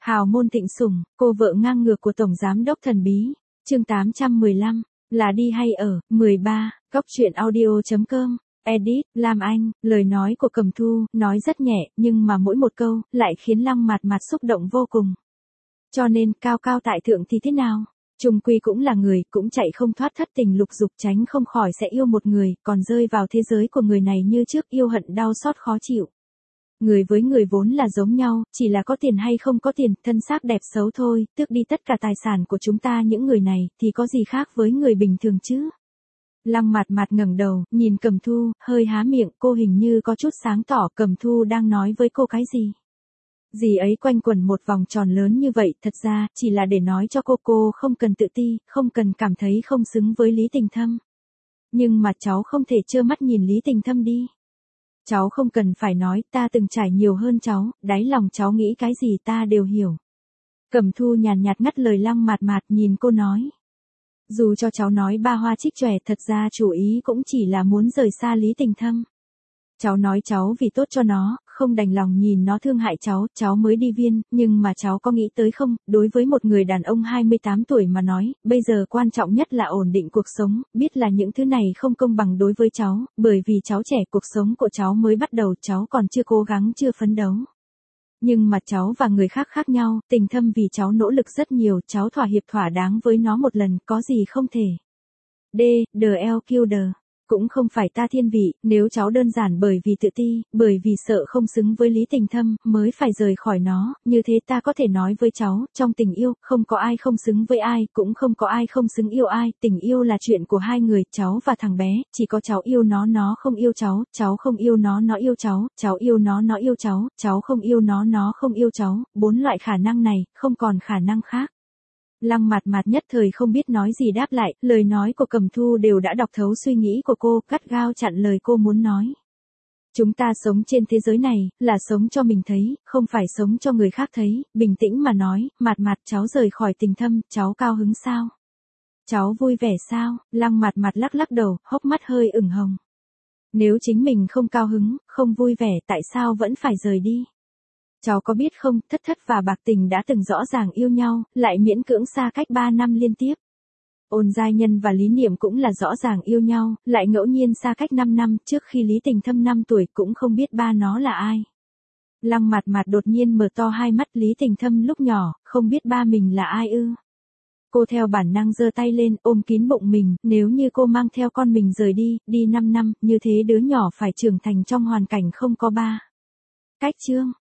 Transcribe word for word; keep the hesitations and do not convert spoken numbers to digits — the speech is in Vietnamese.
Hào môn thịnh sủng, cô vợ ngang ngược của Tổng Giám đốc thần bí. Chương tám trăm mười lăm, là đi hay ở. mười ba, góc truyện audio chấm com. Edit, Lam Anh, lời nói của Cẩm Thu, nói rất nhẹ, nhưng mà mỗi một câu, lại khiến Lăng Mạt Mạt xúc động vô cùng. Cho nên, cao cao tại thượng thì thế nào? Chung quy cũng là người, cũng chạy không thoát thất tình lục dục, tránh không khỏi sẽ yêu một người, còn rơi vào thế giới của người này như trước, yêu hận đau xót khó chịu. Người với người vốn là giống nhau, chỉ là có tiền hay không có tiền, thân xác đẹp xấu thôi, tước đi tất cả tài sản của chúng ta những người này, thì có gì khác với người bình thường chứ? Lăng Mạt Mạt ngẩng đầu, nhìn Cẩm Thu, hơi há miệng, cô hình như có chút sáng tỏ, Cẩm Thu đang nói với cô cái gì? Dì ấy quanh quẩn một vòng tròn lớn như vậy, thật ra, chỉ là để nói cho cô cô không cần tự ti, không cần cảm thấy không xứng với Lý Tình Thâm. Nhưng mà cháu không thể trơ mắt nhìn Lý Tình Thâm đi. Cháu không cần phải nói, ta từng trải nhiều hơn cháu, đáy lòng cháu nghĩ cái gì ta đều hiểu. Cẩm Thu nhàn nhạt ngắt lời Lăng Mạt Mạt, nhìn cô nói. Dù cho cháu nói ba hoa trích chòe, thật ra chủ ý cũng chỉ là muốn rời xa Lý Tình Thâm. Cháu nói cháu vì tốt cho nó, không đành lòng nhìn nó thương hại cháu, cháu mới đi viên, nhưng mà cháu có nghĩ tới không, đối với một người đàn ông hai mươi tám tuổi mà nói, bây giờ quan trọng nhất là ổn định cuộc sống, biết là những thứ này không công bằng đối với cháu, bởi vì cháu trẻ, cuộc sống của cháu mới bắt đầu, cháu còn chưa cố gắng, chưa phấn đấu. Nhưng mà cháu và người khác khác nhau, Tình Thâm vì cháu nỗ lực rất nhiều, cháu thỏa hiệp thỏa đáng với nó một lần, có gì không thể. D, D L Q D. Cũng không phải ta thiên vị, nếu cháu đơn giản bởi vì tự ti, bởi vì sợ không xứng với Lý Tình Thâm, mới phải rời khỏi nó, như thế ta có thể nói với cháu, trong tình yêu, không có ai không xứng với ai, cũng không có ai không xứng yêu ai, tình yêu là chuyện của hai người, cháu và thằng bé, chỉ có cháu yêu nó nó không yêu cháu, cháu không yêu nó nó yêu cháu, cháu yêu nó nó yêu cháu, cháu không yêu nó nó không yêu cháu, bốn loại khả năng này, không còn khả năng khác. Lăng Mạt Mạt nhất thời không biết nói gì đáp lại, lời nói của Cẩm Thu đều đã đọc thấu suy nghĩ của cô, cắt gao chặn lời cô muốn nói. Chúng ta sống trên thế giới này, là sống cho mình thấy, không phải sống cho người khác thấy, bình tĩnh mà nói, Mạt Mạt cháu rời khỏi Tình Thâm, cháu cao hứng sao? Cháu vui vẻ sao? Lăng Mạt Mạt lắc lắc đầu, hốc mắt hơi ửng hồng. Nếu chính mình không cao hứng, không vui vẻ, tại sao vẫn phải rời đi? Cháu có biết không, Thất Thất và Bạc Tình đã từng rõ ràng yêu nhau, lại miễn cưỡng xa cách ba năm liên tiếp. Ôn Giai Nhân và Lý Niệm cũng là rõ ràng yêu nhau, lại ngẫu nhiên xa cách năm năm, trước khi Lý Tình Thâm năm tuổi cũng không biết ba nó là ai. Lăng Mạt Mạt đột nhiên mở to hai mắt, Lý Tình Thâm lúc nhỏ, không biết ba mình là ai ư. Cô theo bản năng giơ tay lên, ôm kín bụng mình, nếu như cô mang theo con mình rời đi, đi năm năm, như thế đứa nhỏ phải trưởng thành trong hoàn cảnh không có ba. Cách chương